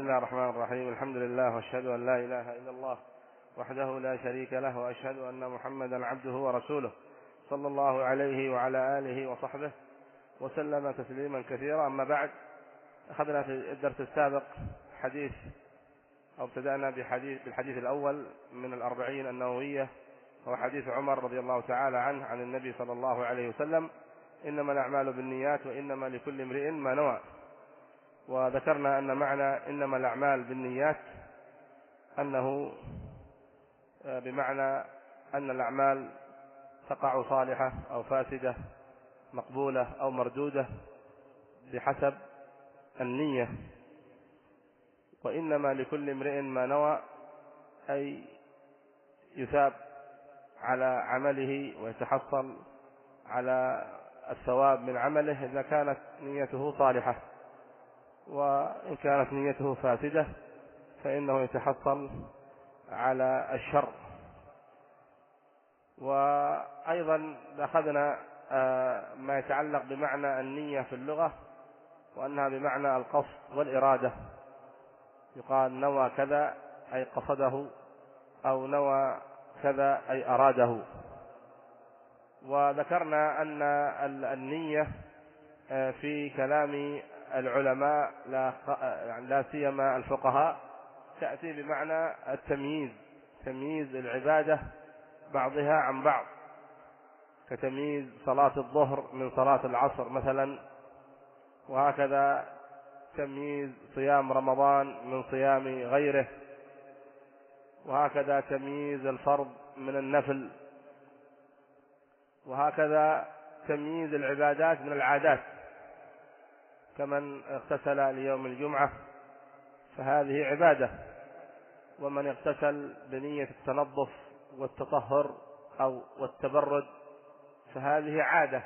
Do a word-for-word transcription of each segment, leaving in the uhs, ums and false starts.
الله الرحمن الرحيم. الحمد لله واشهد أن لا إله إلا الله وحده لا شريك له، وأشهد أن محمدا عبده ورسوله صلى الله عليه وعلى آله وصحبه وسلم تسليما كثيرا. أما بعد، أخذنا في الدرس السابق حديث أو ابتدأنا بحديث بالحديث الأول من الأربعين النووية، هو حديث عمر رضي الله تعالى عنه عن النبي صلى الله عليه وسلم: إنما الأعمال بالنيات وإنما لكل امرئ ما نوى. وذكرنا أن معنى إنما الأعمال بالنيات أنه بمعنى أن الأعمال تقع صالحة أو فاسدة، مقبولة أو مردودة بحسب النية. وإنما لكل امرئ ما نوى، أي يثاب على عمله ويتحصل على الثواب من عمله إذا كانت نيته صالحة، وإن كانت نيته فاسدة فإنه يتحصل على الشر. وأيضا أخذنا ما يتعلق بمعنى النية في اللغة، وأنها بمعنى القصد والإرادة. يقال نوى كذا أي قصده، أو نوى كذا أي أراده. وذكرنا أن النية في كلام العلماء لا سيما الفقهاء تأتي بمعنى التمييز، تمييز العبادة بعضها عن بعض، كتمييز صلاة الظهر من صلاة العصر مثلا، وهكذا تمييز صيام رمضان من صيام غيره، وهكذا تمييز الفرض من النفل، وهكذا تمييز العبادات من العادات، كمن اغتسل ليوم الجمعة فهذه عبادة، ومن اغتسل بنية التنظف والتطهر أو والتبرد فهذه عادة.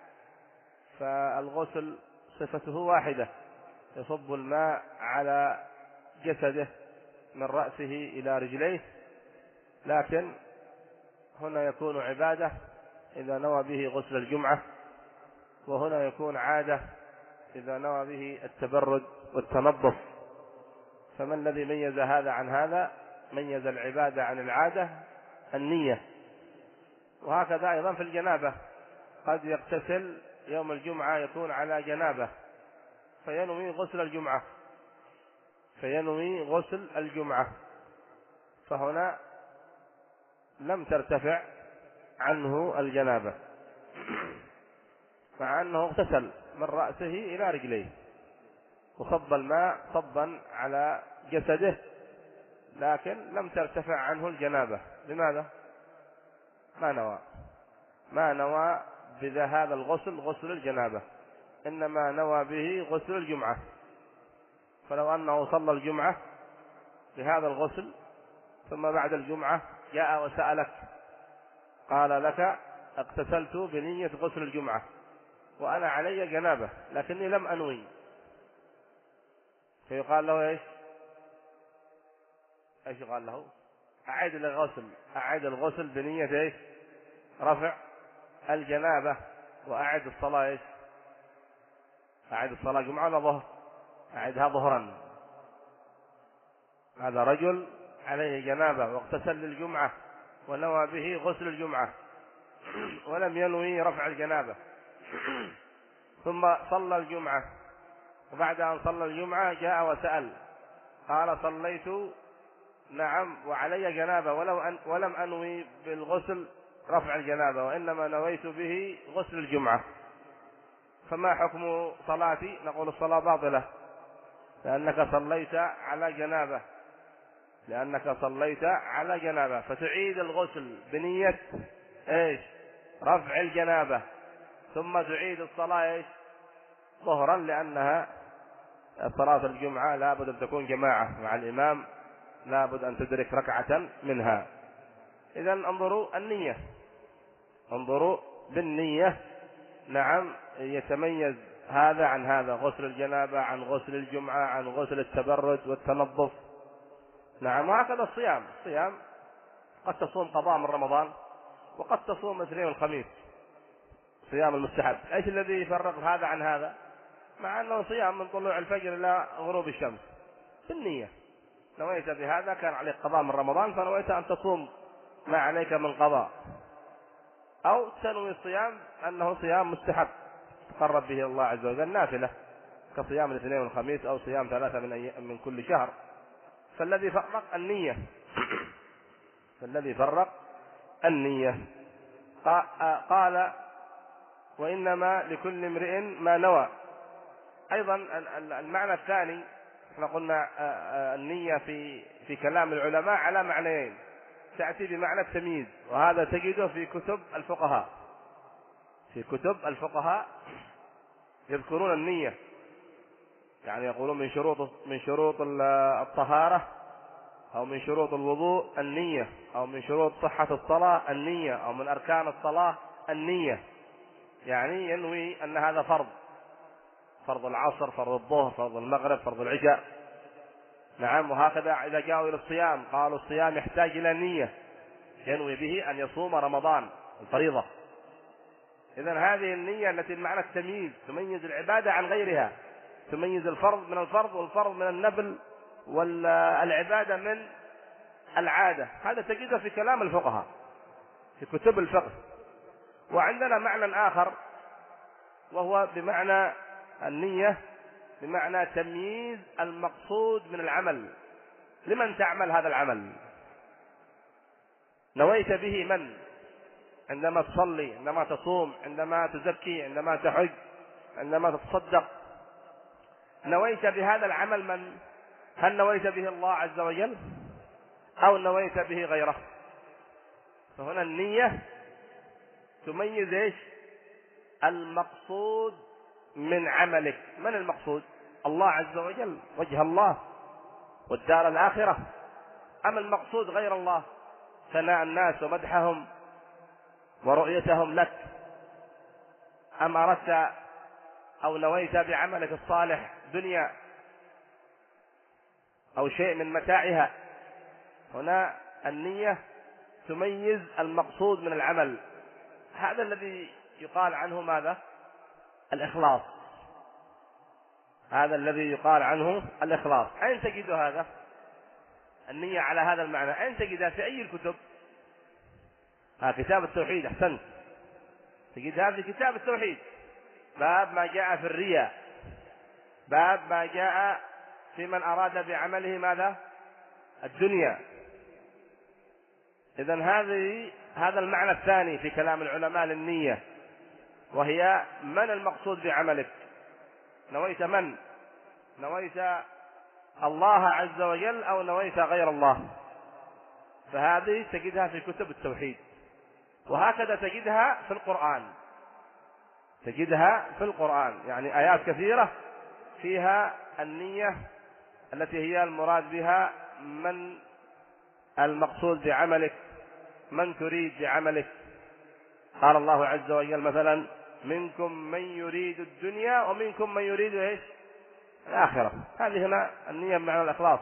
فالغسل صفته واحدة، يصب الماء على جسده من رأسه إلى رجليه، لكن هنا يكون عبادة إذا نوى به غسل الجمعة، وهنا يكون عادة إذا نوى به التبرد والتنظف. فما الذي ميز هذا عن هذا؟ ميز العبادة عن العادة النية. وهكذا أيضا في الجنابة، قد يغتسل يوم الجمعة يكون على جنابة فينوي غسل الجمعة فينوي غسل الجمعة فهنا لم ترتفع عنه الجنابة، مع أنه اغتسل من رأسه إلى رجليه وصب الماء صبا على جسده، لكن لم ترتفع عنه الجنابة. لماذا؟ ما نوى ما نوى بهذا الغسل غسل الجنابة، إنما نوى به غسل الجمعة. فلو أنه صلى الجمعة بهذا الغسل ثم بعد الجمعة جاء وسألك قال لك: اغتسلت بنية غسل الجمعة وأنا علي جنابة لكني لم أنوي، فيقال له إيش؟ إيش يقال له؟ أعيد الغسل أعيد الغسل بنية إيش؟ رفع الجنابة، وأعد الصلاة إيش؟ أعد الصلاة جمعة ولا ظهر؟ أعدها ظهرا. هذا رجل عليه جنابة واغتسل للجمعة ونوى به غسل الجمعة ولم ينوي رفع الجنابة، ثم صلى الجمعة، وبعد أن صلى الجمعة جاء وسأل قال: صليت نعم وعلي جنابة ولو أن ولم أنوي بالغسل رفع الجنابة، وإنما نويت به غسل الجمعة، فما حكم صلاتي؟ نقول: الصلاة باطلة، لأنك صليت على جنابة لأنك صليت على جنابة فتعيد الغسل بنية إيش؟ رفع الجنابة، ثم تعيد الصلاة إيش؟ ظهرا، لأنها صلاة الجمعة لابد أن تكون جماعة مع الإمام، لابد أن تدرك ركعة منها. إذن انظروا النية، انظروا بالنية. نعم، يتميز هذا عن هذا، غسل الجنابة عن غسل الجمعة عن غسل التبرد والتنظف. نعم، وهكذا الصيام الصيام قد تصوم قضاء من رمضان وقد تصوم الاثنين والخميس صيام المستحب. ايش الذي يفرق هذا عن هذا؟ مع انه صيام من طلوع الفجر الى غروب الشمس، بالنية، نويت بهذا كان عليك قضاء من رمضان فنويت أن تصوم ما عليك من قضاء، أو تنوي الصيام أنه صيام مستحب تقرب به الله عز وجل نافلة كصيام الاثنين والخميس أو صيام ثلاثة من, أي... من كل شهر. فالذي فرق النية فالذي فرق النية قال وإنما لكل امرئ ما نوى. أيضا المعنى الثاني احنا قلنا النية في في كلام العلماء على معنيين، تأتي بمعنى التمييز، وهذا تجده في كتب الفقهاء في كتب الفقهاء يذكرون النية، يعني يقولون من شروط من شروط الطهارة أو من شروط الوضوء النية، أو من شروط صحة الصلاة النية، أو من أركان الصلاة النية، يعني ينوي أن هذا فرض فرض العصر، فرض الظهر، فرض المغرب، فرض العشاء. نعم. وهكذا إذا جاءوا إلى الصيام قالوا الصيام يحتاج إلى نية، ينوي به أن يصوم رمضان الفريضة. إذن هذه النية التي بمعنى التمييز تميز العبادة عن غيرها، تميز الفرض من الفرض والفرض من النفل والعبادة من العادة. هذا تجده في كلام الفقهاء في كتب الفقه. وعندنا معنى آخر وهو بمعنى النية بمعنى تمييز المقصود من العمل. لمن تعمل هذا العمل؟ نويت به من؟ عندما تصلي، عندما تصوم، عندما تزكي، عندما تحج، عندما تتصدق، نويت بهذا العمل من؟ هل نويت به الله عز وجل أو نويت به غيره؟ فهنا النية تميز ايش؟ المقصود من عملك. من المقصود؟ الله عز وجل، وجه الله والدار الآخرة، أم المقصود غير الله، ثناء الناس ومدحهم ورؤيتهم لك؟ أم أردت أو نويت بعملك الصالح دنيا أو شيء من متاعها؟ هنا النية تميز المقصود من العمل. هذا الذي يقال عنه ماذا؟ الإخلاص. هذا الذي يقال عنه الإخلاص. أين تجد هذا؟ النية على هذا المعنى أين تجدها؟ في أي الكتب؟ ها كتاب التوحيد، أحسنت، تجدها في كتاب التوحيد، باب ما جاء في الرياء، باب ما جاء في من أراد بعمله ماذا؟ الدنيا. إذن هذه هذا المعنى الثاني في كلام العلماء للنية، وهي من المقصود بعملك. نويت من؟ نويت الله عز وجل أو نويت غير الله؟ فهذه تجدها في كتب التوحيد. وهكذا تجدها في القرآن، تجدها في القرآن، يعني آيات كثيرة فيها النية التي هي المراد بها من المقصود بعملك، من تريد بعملك. قال الله عز وجل مثلا منكم من يريد الدنيا ومنكم من يريد ايش؟ الآخرة. هذه هنا النية بمعنى الإخلاص.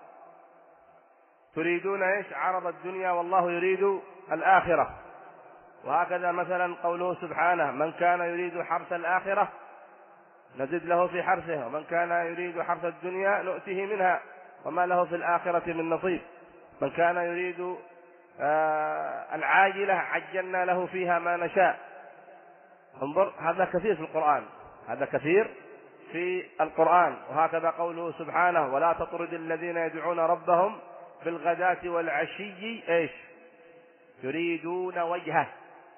تريدون ايش؟ عرض الدنيا والله يريد الآخرة. وهكذا مثلا قوله سبحانه من كان يريد حرث الآخرة نزد له في حرثه ومن كان يريد حرث الدنيا نؤته منها وما له في الآخرة من نصيب. من كان يريد آه العاجلة عجلنا له فيها ما نشاء. انظر، هذا كثير في القرآن، هذا كثير في القرآن. وهكذا قوله سبحانه ولا تطرد الذين يدعون ربهم بالغداة والعشي ايش؟ يريدون وجهه.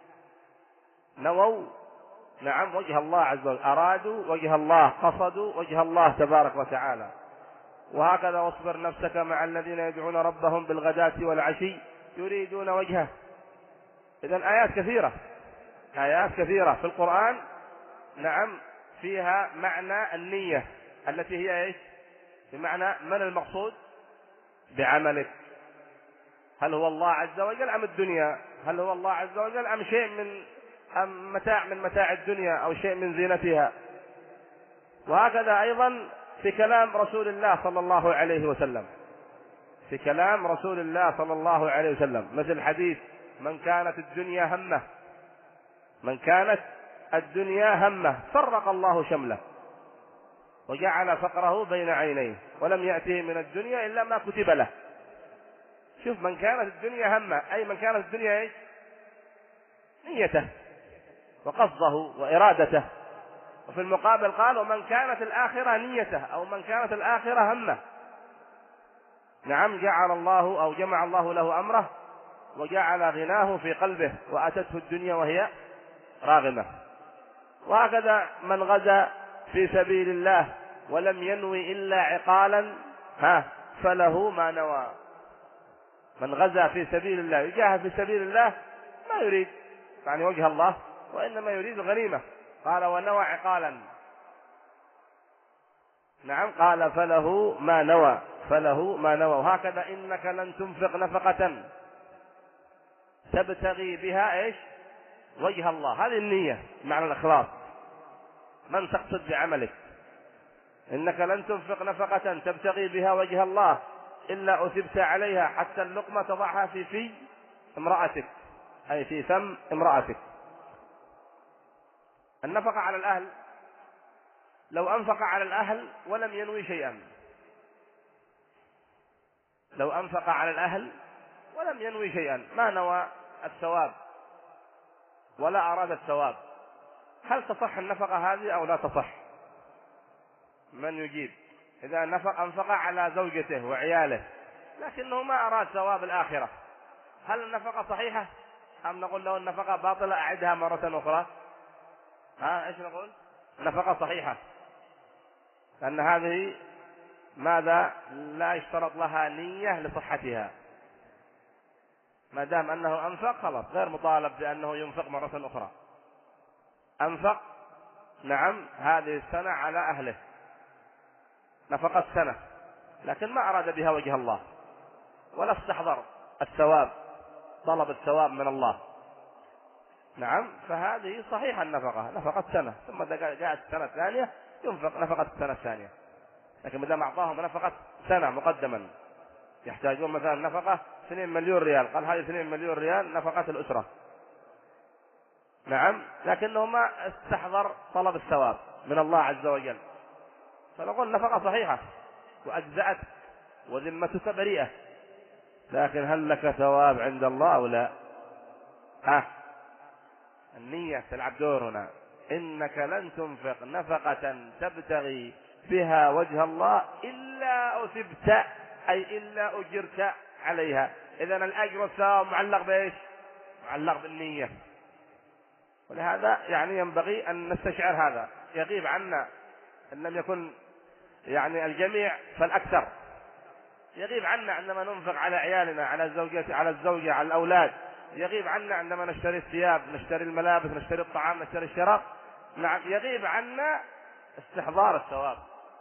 نووا نعم وجه الله عز وجل، أرادوا وجه الله، قصدوا وجه الله تبارك وتعالى. وهكذا واصبر نفسك مع الذين يدعون ربهم بالغداة والعشي يريدون وجهه. إذن آيات كثيرة آيات كثيرة في القرآن نعم فيها معنى النية التي هي ايش؟ بمعنى من المقصود بعملك. هل هو الله عز وجل أم الدنيا؟ هل هو الله عز وجل أم شيء من أم متاع من متاع الدنيا أو شيء من زينتها؟ وهكذا أيضا في كلام رسول الله صلى الله عليه وسلم، في كلام رسول الله صلى الله عليه وسلم مثل حديث من كانت الدنيا همه من كانت الدنيا همه فرق الله شمله. وجعل فقره بين عينيه ولم يأته من الدنيا إلا ما كتب له. شوف، من كانت الدنيا همه، أي من كانت الدنيا إيش؟ نيته وقصده وإرادته. وفي المقابل قال ومن كانت الآخرة نيته، أو من كانت الآخرة همه. نعم، جعل الله أو جمع الله له أمره وجعل غناه في قلبه وأتته الدنيا وهي راغمة. وهكذا من غزا في سبيل الله ولم ينوي إلا عقالا ها فله ما نوى. من غزا في سبيل الله يجاهد في سبيل الله ما يريد يعني وجه الله، وإنما يريد الغنيمة. قال ونوى عقالا. نعم، قال فله ما نوى، فله ما نوى. وهكذا إنك لن تنفق نفقة تبتغي بها إيش؟ وجه الله. هذه النية معنى الإخلاص، من تقصد بعملك. إنك لن تنفق نفقة تبتغي بها وجه الله إلا أثبت عليها حتى اللقمة تضعها في في امرأتك، أي في فم امرأتك. النفقة على الأهل، لو أنفق على الأهل ولم ينوي شيئا، لو أنفق على الأهل ولم ينوي شيئا، ما نوى الثواب ولا أراد الثواب، هل تصح النفقة هذه أو لا تصح؟ من يجيب؟ إذا نفق أنفق على زوجته وعياله لكنه ما أراد ثواب الآخرة، هل النفقة صحيحة أم نقول له النفقة باطلة أعدها مرة أخرى؟ ها إيش نقول؟ نفقة صحيحة، لأن هذه ماذا؟ لا يشترط لها نية لصحتها، ما دام أنه أنفق خلاص غير مطالب بأنه ينفق مرة أخرى. أنفق نعم هذه السنة على أهله نفقة السنة، لكن ما أراد بها وجه الله ولا استحضر الثواب، طلب الثواب من الله. نعم، فهذه صحيحة النفقة، نفقة سنة، ثم جاءت السنة الثانية ينفق نفقة السنة الثانية. لكن مدام أعطاهم نفقة سنة مقدما، يحتاجون مثلا نفقة اثنين مليون ريال، قال هذه اثنين مليون ريال نفقة الأسرة. نعم، لكنه ما استحضر طلب الثواب من الله عز وجل، فنقول نفقة صحيحة وأجزأت وذمتك بريئة، لكن هل لك ثواب عند الله أو لا؟ ها، النية تلعب دور هنا. إنك لن تنفق نفقة تبتغي بها وجه الله إلا أثبت، أي إلا أجرت عليها. إذن الأجر والثواب معلق بإيش؟ معلق بالنية. ولهذا يعني ينبغي أن نستشعر هذا، يغيب عنا إن لم يكن يعني الجميع فالأكثر، يغيب عنا عندما ننفق على عيالنا، على الزوجة، على الزوجة، على الأولاد، يغيب عنا عندما نشتري الثياب، نشتري الملابس، نشتري الطعام، نشتري الشراب. نعم، يغيب عنا استحضار الثواب.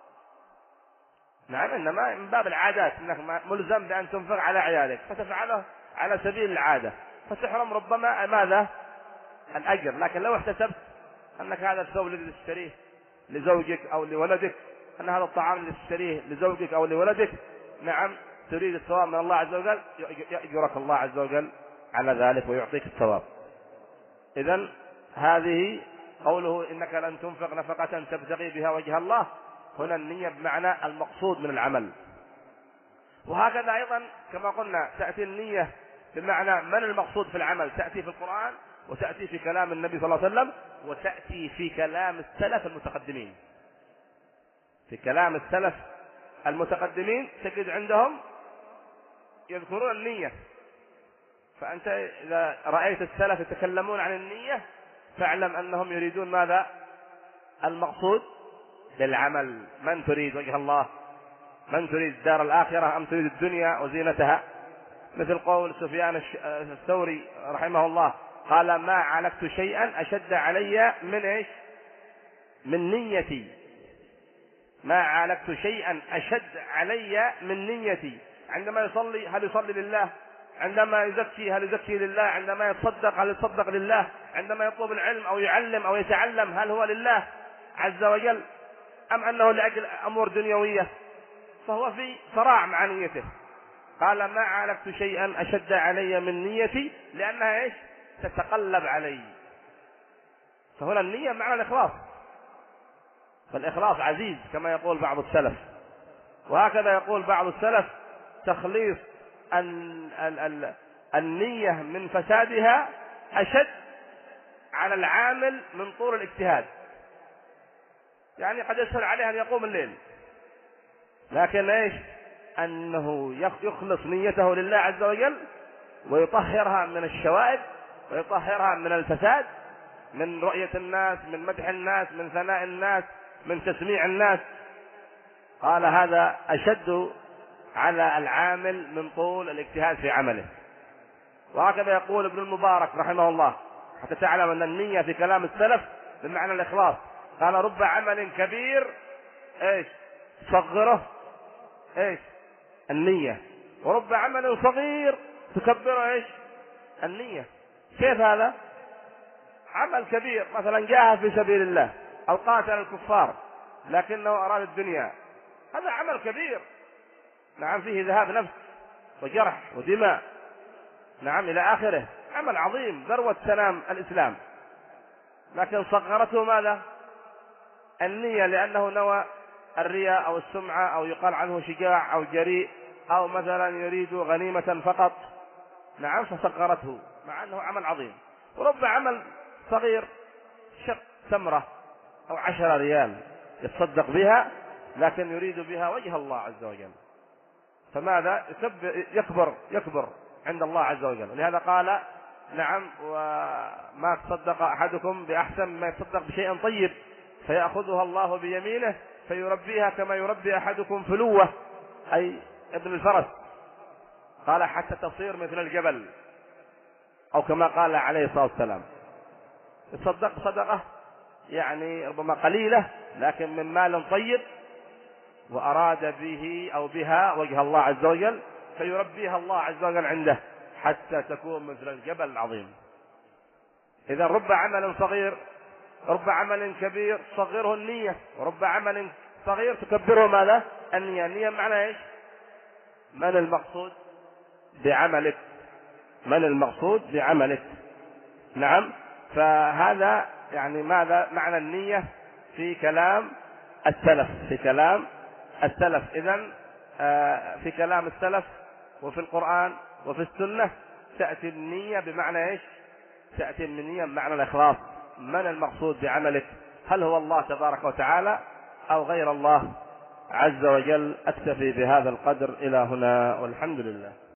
نعم، إنما من باب العادات، إنك ملزم بأن تنفق على عيالك فتفعله على سبيل العادة فتحرم ربما ماذا؟ الأجر. لكن لو احتسبت أنك هذا الثوب الذي تشتريه لزوجك أو لولدك، أن هذا الطعام الذي تشتريه لزوجك أو لولدك، نعم تريد الثواب من الله عز وجل، يأجرك الله عز وجل على ذلك ويعطيك الثواب. إذن هذه قوله إنك لن تنفق نفقة تبتغي بها وجه الله، هنا النية بمعنى المقصود من العمل. وهكذا أيضا كما قلنا تأتي النية بمعنى من المقصود في العمل، تأتي في القرآن وتأتي في كلام النبي صلى الله عليه وسلم وتأتي في كلام السلف المتقدمين. في كلام السلف المتقدمين تجد عندهم يذكرون النية، فأنت إذا رأيت السلف يتكلمون عن النية فاعلم أنهم يريدون ماذا؟ المقصود للعمل. من تريد وجه الله؟ من تريد الدار الآخرة أم تريد الدنيا وزينتها؟ مثل قول سفيان الثوري رحمه الله قال ما عالجت شيئا أشد علي من إيش؟ من نيتي. ما عالجت شيئا أشد علي من نيتي. عندما يصلي هل يصلي لله؟ عندما يزكي هل يزكي لله؟ عندما يتصدق هل يتصدق لله؟ عندما يطلب العلم أو يعلم أو يتعلم هل هو لله عز وجل أم أنه لأجل أمور دنيوية؟ فهو في صراع مع نيته. قال ما عالجت شيئا أشد علي من نيتي لأنها إيش؟ تتقلب علي. فهنا النية معنى الإخلاص. فالإخلاص عزيز كما يقول بعض السلف. وهكذا يقول بعض السلف تخليص النية من فسادها أشد على العامل من طول الاجتهاد. يعني قد يسهل عليه أن يقوم الليل، لكن إيش؟ أنه يخلص نيته لله عز وجل ويطهرها من الشوائب ويطهرها من الفساد، من رؤية الناس، من مدح الناس، من ثناء الناس، من تسميع الناس. قال هذا أشد على العامل من طول الاجتهاد في عمله. وهكذا يقول ابن المبارك رحمه الله، حتى تعلم أن النية في كلام السلف بمعنى الإخلاص. قال رب عمل كبير ايش صغره ايش النية، ورب عمل صغير تكبره ايش النية. كيف هذا؟ عمل كبير مثلا جاهد في سبيل الله أو قاتل الكفار لكنه أراد الدنيا، هذا عمل كبير، نعم، فيه ذهاب نفس وجرح ودماء، نعم، إلى آخره، عمل عظيم ذروة سنام الإسلام، لكن صغرته ماذا؟ النية، لأنه نوى الرياء أو السمعة أو يقال عنه شجاع أو جريء أو مثلا يريد غنيمة فقط، نعم، فصغرته مع أنه عمل عظيم. ورب عمل صغير شق تمرة أو عشر ريال يتصدق بها لكن يريد بها وجه الله عز وجل، فماذا؟ يكبر يكبر عند الله عز وجل. ولهذا قال نعم وما تصدق أحدكم بأحسن ما يتصدق بشيء طيب فيأخذها الله بيمينه فيربيها كما يربي أحدكم فلوة، أي ابن الفرس، قال حتى تصير مثل الجبل، أو كما قال عليه الصلاة والسلام. يصدق صدقة يعني ربما قليلة لكن من مال طيب وأراد به أو بها وجه الله عز وجل فيربيها الله عز وجل عنده حتى تكون مثل الجبل العظيم. إذا رب عمل صغير رب عمل كبير صغره النية، ورب عمل صغير تكبره ماذا؟ النية. النية معنى إيش؟ من المقصود بعملك، من المقصود بعملك، نعم. فهذا يعني ماذا معنى النية في كلام السلف، في كلام السلف. إذن في كلام السلف وفي القرآن وفي السنة تأتي النية بمعنى إيش؟ تأتي النية بمعنى الإخلاص. من المقصود بعملك؟ هل هو الله تبارك وتعالى أو غير الله عز وجل؟ أكتفي بهذا القدر إلى هنا والحمد لله.